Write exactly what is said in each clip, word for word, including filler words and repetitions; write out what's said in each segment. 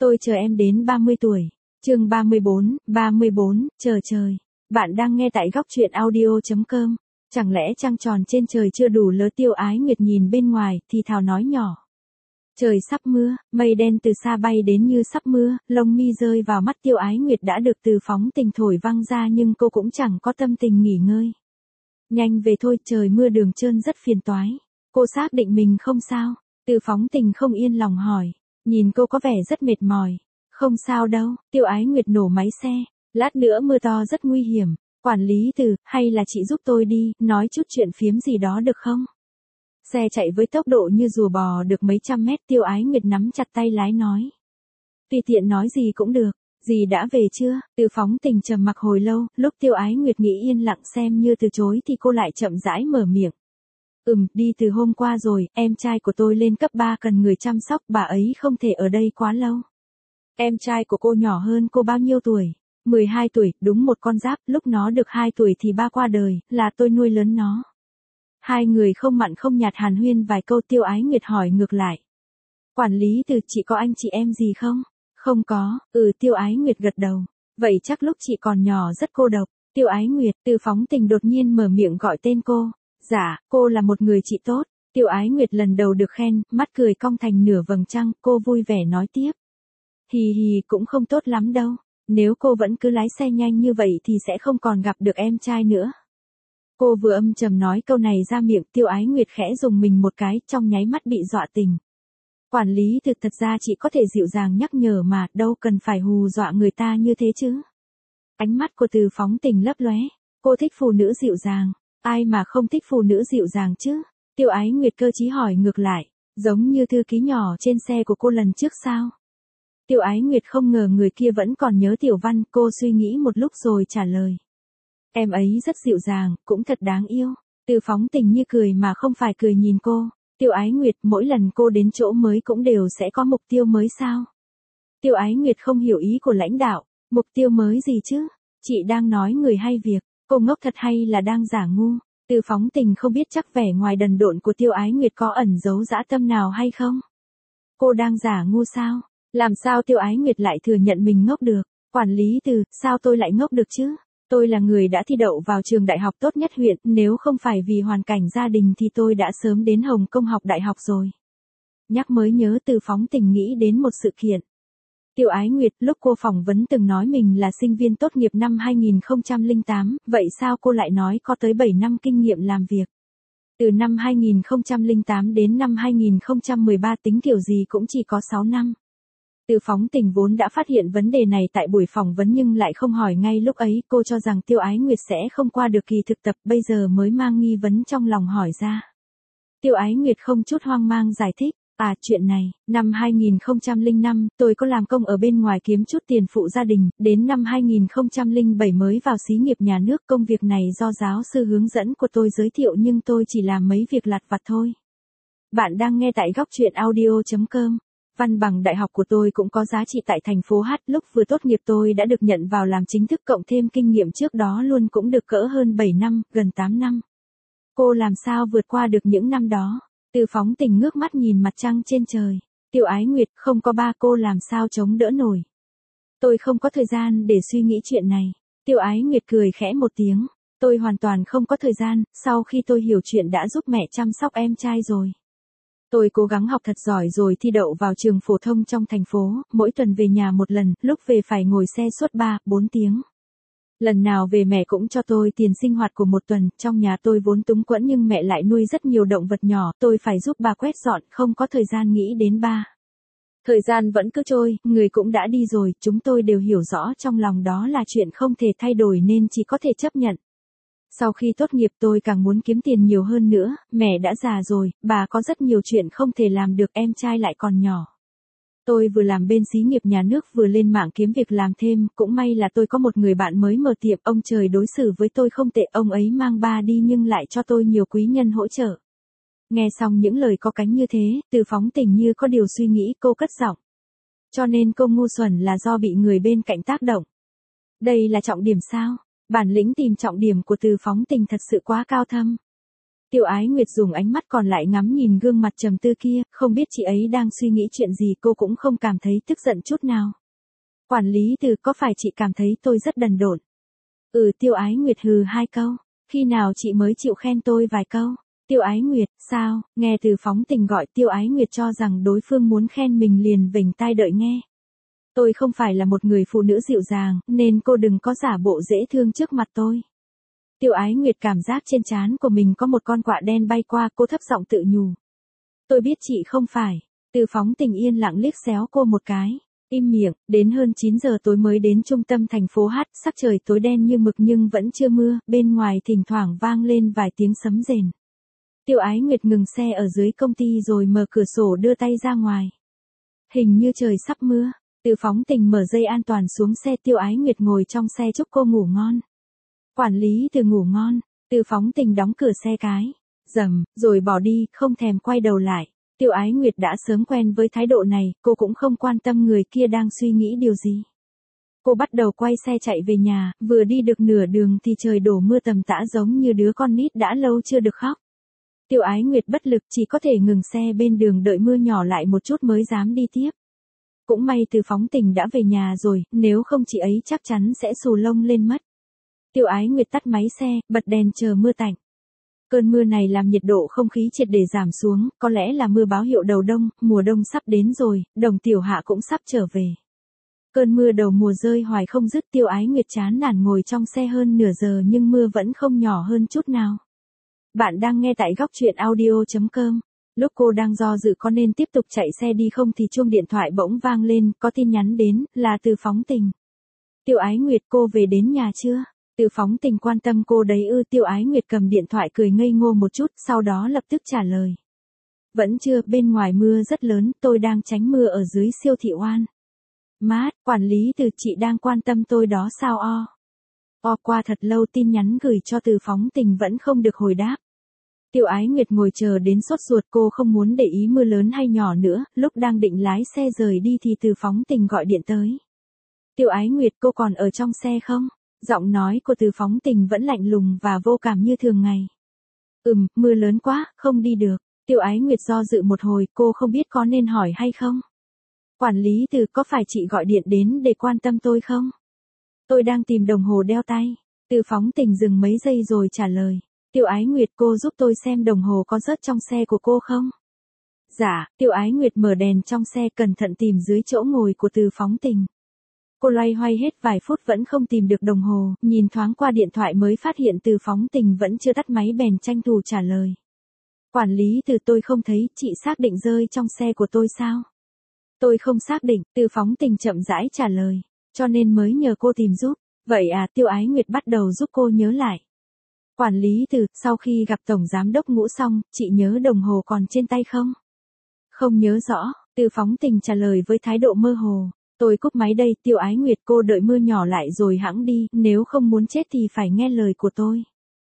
Tôi chờ em đến ba mươi tuổi. Chương ba mươi bốn, ba mươi bốn, chờ trời. Bạn đang nghe tại góc truyện audio chấm com. Chẳng lẽ trăng tròn trên trời chưa đủ lớn? Tiêu Ái Nguyệt nhìn bên ngoài, thì thào nói nhỏ. Trời sắp mưa, mây đen từ xa bay đến như sắp mưa, lông mi rơi vào mắt Tiêu Ái Nguyệt đã được Từ Phóng Tình thổi văng ra nhưng cô cũng chẳng có tâm tình nghỉ ngơi. Nhanh về thôi, trời mưa đường trơn rất phiền toái. Cô xác định mình không sao. Từ Phóng Tình không yên lòng hỏi. Nhìn cô có vẻ rất mệt mỏi. Không sao đâu, Tiêu Ái Nguyệt nổ máy xe. Lát nữa mưa to rất nguy hiểm. Quản lý Từ, hay là chị giúp tôi đi, nói chút chuyện phiếm gì đó được không? Xe chạy với tốc độ như rùa bò được mấy trăm mét. Tiêu Ái Nguyệt nắm chặt tay lái nói. Tùy tiện nói gì cũng được. Dì đã về chưa? Từ Phóng Tình trầm mặc hồi lâu, lúc Tiêu Ái Nguyệt nghĩ yên lặng xem như từ chối thì cô lại chậm rãi mở miệng. Ừm, đi từ hôm qua rồi, em trai của tôi lên cấp ba cần người chăm sóc, bà ấy không thể ở đây quá lâu. Em trai của cô nhỏ hơn cô bao nhiêu tuổi? mười hai tuổi, đúng một con giáp, lúc nó được hai tuổi thì ba qua đời, là tôi nuôi lớn nó. Hai người không mặn không nhạt hàn huyên vài câu. Tiêu Ái Nguyệt hỏi ngược lại. Quản lý Từ, chị có anh chị em gì không? Không có. Ừ, Tiêu Ái Nguyệt gật đầu. Vậy chắc lúc chị còn nhỏ rất cô độc. Tiêu Ái Nguyệt. Từ Phóng Tình đột nhiên mở miệng gọi tên cô. Dạ, cô là một người chị tốt. Tiêu Ái Nguyệt lần đầu được khen, mắt cười cong thành nửa vầng trăng, cô vui vẻ nói tiếp. Hì hì, cũng không tốt lắm đâu. Nếu cô vẫn cứ lái xe nhanh như vậy thì sẽ không còn gặp được em trai nữa. Cô vừa âm trầm nói câu này ra miệng, Tiêu Ái Nguyệt khẽ dùng mình một cái, trong nháy mắt bị dọa tình. Quản lý Thực, thật ra chị có thể dịu dàng nhắc nhở mà, đâu cần phải hù dọa người ta như thế chứ. Ánh mắt của Từ Phóng Tình lấp lóe. Cô thích phụ nữ dịu dàng. Ai mà không thích phụ nữ dịu dàng chứ? Tiêu Ái Nguyệt cơ trí hỏi ngược lại. Giống như thư ký nhỏ trên xe của cô lần trước sao? Tiêu Ái Nguyệt không ngờ người kia vẫn còn nhớ Tiểu Văn, cô suy nghĩ một lúc rồi trả lời. Em ấy rất dịu dàng, cũng thật đáng yêu. Từ Phóng Tình như cười mà không phải cười nhìn cô. Tiêu Ái Nguyệt, mỗi lần cô đến chỗ mới cũng đều sẽ có mục tiêu mới sao? Tiêu Ái Nguyệt không hiểu ý của lãnh đạo. Mục tiêu mới gì chứ? Chị đang nói người hay việc? Cô ngốc thật hay là đang giả ngu? Từ Phóng Tình không biết chắc vẻ ngoài đần độn của Tiêu Ái Nguyệt có ẩn giấu dã tâm nào hay không? Cô đang giả ngu sao? Làm sao Tiêu Ái Nguyệt lại thừa nhận mình ngốc được? Quản lý Từ, sao tôi lại ngốc được chứ? Tôi là người đã thi đậu vào trường đại học tốt nhất huyện, nếu không phải vì hoàn cảnh gia đình thì tôi đã sớm đến Hồng Kông học đại học rồi. Nhắc mới nhớ, Từ Phóng Tình nghĩ đến một sự kiện. Tiêu Ái Nguyệt, lúc cô phỏng vấn từng nói mình là sinh viên tốt nghiệp năm hai nghìn không trăm lẻ tám, vậy sao cô lại nói có tới bảy năm kinh nghiệm làm việc? Từ năm hai nghìn không trăm lẻ tám đến năm hai nghìn không trăm mười ba tính kiểu gì cũng chỉ có sáu năm. Từ Phóng Tình vốn đã phát hiện vấn đề này tại buổi phỏng vấn nhưng lại không hỏi ngay lúc ấy, cô cho rằng Tiêu Ái Nguyệt sẽ không qua được kỳ thực tập, bây giờ mới mang nghi vấn trong lòng hỏi ra. Tiêu Ái Nguyệt không chút hoang mang giải thích. À, chuyện này, năm hai nghìn không trăm lẻ năm, tôi có làm công ở bên ngoài kiếm chút tiền phụ gia đình, đến năm hai nghìn không trăm lẻ bảy mới vào xí nghiệp nhà nước, công việc này do giáo sư hướng dẫn của tôi giới thiệu nhưng tôi chỉ làm mấy việc lặt vặt thôi. Bạn đang nghe tại góc truyện audio chấm com. Văn bằng đại học của tôi cũng có giá trị tại thành phố H, lúc vừa tốt nghiệp tôi đã được nhận vào làm chính thức cộng thêm kinh nghiệm trước đó luôn cũng được cỡ hơn bảy năm, gần tám năm. Cô làm sao vượt qua được những năm đó? Từ Phóng Tình ngước mắt nhìn mặt trăng trên trời. Tiêu Ái Nguyệt, không có ba cô làm sao chống đỡ nổi. Tôi không có thời gian để suy nghĩ chuyện này. Tiêu Ái Nguyệt cười khẽ một tiếng. Tôi hoàn toàn không có thời gian, sau khi tôi hiểu chuyện đã giúp mẹ chăm sóc em trai rồi. Tôi cố gắng học thật giỏi rồi thi đậu vào trường phổ thông trong thành phố, mỗi tuần về nhà một lần, lúc về phải ngồi xe suốt ba, bốn tiếng. Lần nào về mẹ cũng cho tôi tiền sinh hoạt của một tuần, trong nhà tôi vốn túng quẫn nhưng mẹ lại nuôi rất nhiều động vật nhỏ, tôi phải giúp bà quét dọn, không có thời gian nghĩ đến ba. Thời gian vẫn cứ trôi, người cũng đã đi rồi, chúng tôi đều hiểu rõ trong lòng đó là chuyện không thể thay đổi nên chỉ có thể chấp nhận. Sau khi tốt nghiệp tôi càng muốn kiếm tiền nhiều hơn nữa, mẹ đã già rồi, bà có rất nhiều chuyện không thể làm được, em trai lại còn nhỏ. Tôi vừa làm bên xí nghiệp nhà nước vừa lên mạng kiếm việc làm thêm, cũng may là tôi có một người bạn mới mở tiệm, ông trời đối xử với tôi không tệ, ông ấy mang ba đi nhưng lại cho tôi nhiều quý nhân hỗ trợ. Nghe xong những lời có cánh như thế, Từ Phóng Tình như có điều suy nghĩ, cô cất giọng. Cho nên cô ngu xuẩn là do bị người bên cạnh tác động. Đây là trọng điểm sao? Bản lĩnh tìm trọng điểm của Từ Phóng Tình thật sự quá cao thâm. Tiêu Ái Nguyệt dùng ánh mắt còn lại ngắm nhìn gương mặt trầm tư kia, không biết chị ấy đang suy nghĩ chuyện gì, cô cũng không cảm thấy tức giận chút nào. Quản lý Từ, có phải chị cảm thấy tôi rất đần độn? Ừ, Tiêu Ái Nguyệt hừ hai câu. Khi nào chị mới chịu khen tôi vài câu? Tiêu Ái Nguyệt, sao? Nghe Từ Phóng Tình gọi, Tiêu Ái Nguyệt cho rằng đối phương muốn khen mình liền vểnh tai đợi nghe. Tôi không phải là một người phụ nữ dịu dàng, nên cô đừng có giả bộ dễ thương trước mặt tôi. Tiêu Ái Nguyệt cảm giác trên trán của mình có một con quạ đen bay qua, cô thấp giọng tự nhủ. Tôi biết chị không phải. Từ Phóng Tình yên lặng liếc xéo cô một cái. Im miệng, đến hơn chín giờ tối mới đến trung tâm thành phố Hát, sắc trời tối đen như mực nhưng vẫn chưa mưa, bên ngoài thỉnh thoảng vang lên vài tiếng sấm rền. Tiêu Ái Nguyệt ngừng xe ở dưới công ty rồi mở cửa sổ đưa tay ra ngoài. Hình như trời sắp mưa. Từ Phóng Tình mở dây an toàn xuống xe, Tiêu Ái Nguyệt ngồi trong xe chúc cô ngủ ngon. Quản lý Từ ngủ ngon. Từ Phóng Tình đóng cửa xe cái. Rầm, rồi bỏ đi, không thèm quay đầu lại. Tiêu Ái Nguyệt đã sớm quen với thái độ này, cô cũng không quan tâm người kia đang suy nghĩ điều gì. Cô bắt đầu quay xe chạy về nhà, vừa đi được nửa đường thì trời đổ mưa tầm tã giống như đứa con nít đã lâu chưa được khóc. Tiêu Ái Nguyệt bất lực chỉ có thể ngừng xe bên đường đợi mưa nhỏ lại một chút mới dám đi tiếp. Cũng may Từ Phóng Tình đã về nhà rồi, nếu không chị ấy chắc chắn sẽ xù lông lên mất. Tiêu Ái Nguyệt tắt máy xe, bật đèn chờ mưa tạnh. Cơn mưa này làm nhiệt độ không khí triệt để giảm xuống, có lẽ là mưa báo hiệu đầu đông, mùa đông sắp đến rồi, Đồng Tiểu Hạ cũng sắp trở về. Cơn mưa đầu mùa rơi hoài không dứt, Tiêu Ái Nguyệt chán nản ngồi trong xe hơn nửa giờ nhưng mưa vẫn không nhỏ hơn chút nào. Bạn đang nghe tại góc truyện audio chấm com. Lúc cô đang do dự có nên tiếp tục chạy xe đi không thì chuông điện thoại bỗng vang lên, có tin nhắn đến, là Từ Phóng Tình. Tiêu Ái Nguyệt, cô về đến nhà chưa? Từ Phóng Tình quan tâm cô đấy ư? Tiêu Ái Nguyệt cầm điện thoại cười ngây ngô một chút, sau đó lập tức trả lời. Vẫn chưa, bên ngoài mưa rất lớn, tôi đang tránh mưa ở dưới siêu thị Oan. Mát, quản lý Từ, chị đang quan tâm tôi đó sao o? O, qua thật lâu tin nhắn gửi cho Từ Phóng Tình vẫn không được hồi đáp. Tiêu Ái Nguyệt ngồi chờ đến sốt ruột, cô không muốn để ý mưa lớn hay nhỏ nữa, lúc đang định lái xe rời đi thì Từ Phóng Tình gọi điện tới. Tiêu Ái Nguyệt, cô còn ở trong xe không? Giọng nói của Từ Phóng Tình vẫn lạnh lùng và vô cảm như thường ngày. Ừm, mưa lớn quá, không đi được. Tiêu Ái Nguyệt do dự một hồi, cô không biết có nên hỏi hay không. Quản lý Từ, có phải chị gọi điện đến để quan tâm tôi không? Tôi đang tìm đồng hồ đeo tay. Từ Phóng Tình dừng mấy giây rồi trả lời. Tiêu Ái Nguyệt, cô giúp tôi xem đồng hồ có rớt trong xe của cô không? Dạ, Tiêu Ái Nguyệt mở đèn trong xe cẩn thận tìm dưới chỗ ngồi của Từ Phóng Tình. Cô loay hoay hết vài phút vẫn không tìm được đồng hồ, nhìn thoáng qua điện thoại mới phát hiện Từ Phóng Tình vẫn chưa tắt máy bèn tranh thủ trả lời. Quản lý Từ, tôi không thấy, chị xác định rơi trong xe của tôi sao? Tôi không xác định, Từ Phóng Tình chậm rãi trả lời, cho nên mới nhờ cô tìm giúp. Vậy à? Tiêu Ái Nguyệt bắt đầu giúp cô nhớ lại. Quản lý Từ, sau khi gặp Tổng Giám đốc Ngũ xong, chị nhớ đồng hồ còn trên tay không? Không nhớ rõ, Từ Phóng Tình trả lời với thái độ mơ hồ. Tôi cúp máy đây. Tiêu Ái Nguyệt, cô đợi mưa nhỏ lại rồi hẵng đi, nếu không muốn chết thì phải nghe lời của tôi.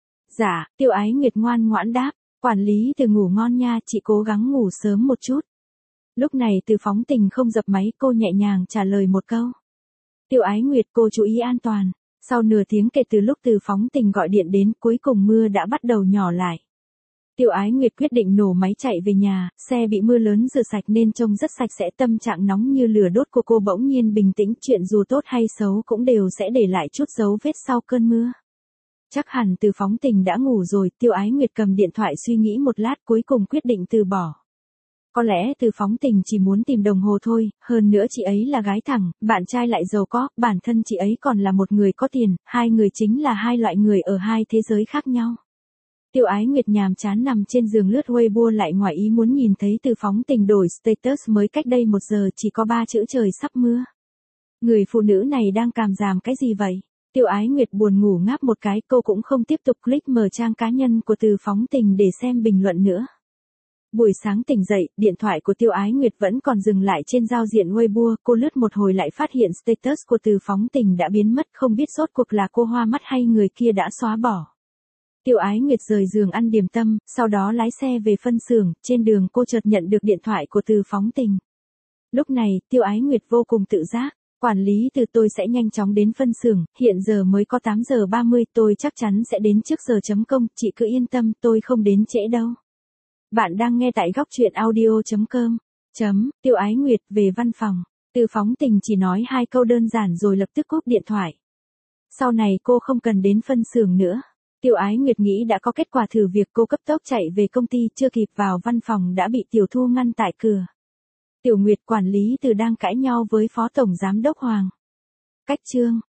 Dạ, Tiêu Ái Nguyệt ngoan ngoãn đáp. Quản lý Từ, ngủ ngon nha, chị cố gắng ngủ sớm một chút. Lúc này Từ Phóng Tình không dập máy, cô nhẹ nhàng trả lời một câu. Tiêu Ái Nguyệt, cô chú ý an toàn. Sau nửa tiếng kể từ lúc Từ Phóng Tình gọi điện đến, cuối cùng mưa đã bắt đầu nhỏ lại. Tiêu Ái Nguyệt quyết định nổ máy chạy về nhà, xe bị mưa lớn rửa sạch nên trông rất sạch sẽ, tâm trạng nóng như lửa đốt của cô bỗng nhiên bình tĩnh, chuyện dù tốt hay xấu cũng đều sẽ để lại chút dấu vết sau cơn mưa. Chắc hẳn Từ Phóng Tình đã ngủ rồi, Tiêu Ái Nguyệt cầm điện thoại suy nghĩ một lát cuối cùng quyết định từ bỏ. Có lẽ Từ Phóng Tình chỉ muốn tìm đồng hồ thôi, hơn nữa chị ấy là gái thẳng, bạn trai lại giàu có, bản thân chị ấy còn là một người có tiền, hai người chính là hai loại người ở hai thế giới khác nhau. Tiêu Ái Nguyệt nhàm chán nằm trên giường lướt Weibo lại ngoài ý muốn nhìn thấy Từ Phóng Tình đổi status mới cách đây một giờ chỉ có ba chữ trời sắp mưa. Người phụ nữ này đang càm ràm cái gì vậy? Tiêu Ái Nguyệt buồn ngủ ngáp một cái, cô cũng không tiếp tục click mở trang cá nhân của Từ Phóng Tình để xem bình luận nữa. Buổi sáng tỉnh dậy, điện thoại của Tiêu Ái Nguyệt vẫn còn dừng lại trên giao diện Weibo, cô lướt một hồi lại phát hiện status của Từ Phóng Tình đã biến mất, không biết rốt cuộc là cô hoa mắt hay người kia đã xóa bỏ. Tiêu Ái Nguyệt rời giường ăn điểm tâm, sau đó lái xe về phân xưởng, trên đường cô chợt nhận được điện thoại của Từ Phóng Tình. Lúc này, Tiêu Ái Nguyệt vô cùng tự giác, Quản lý từ tôi sẽ nhanh chóng đến phân xưởng, hiện giờ mới có tám giờ ba mươi, tôi chắc chắn sẽ đến trước giờ chấm công, chị cứ yên tâm, tôi không đến trễ đâu. Bạn đang nghe tại góc chuyện audio.com. Chấm, Tiêu Ái Nguyệt về văn phòng. Từ phóng tình chỉ nói hai câu đơn giản rồi lập tức cúp điện thoại. Sau này cô không cần đến phân xưởng nữa. Tiêu Ái Nguyệt nghĩ đã có kết quả thử việc, cô cấp tốc chạy về công ty, chưa kịp vào văn phòng đã bị Tiểu Thu ngăn tại cửa. Tiểu Nguyệt, quản lý Từ đang cãi nhau với Phó Tổng Giám đốc Hoàng Cách Trương.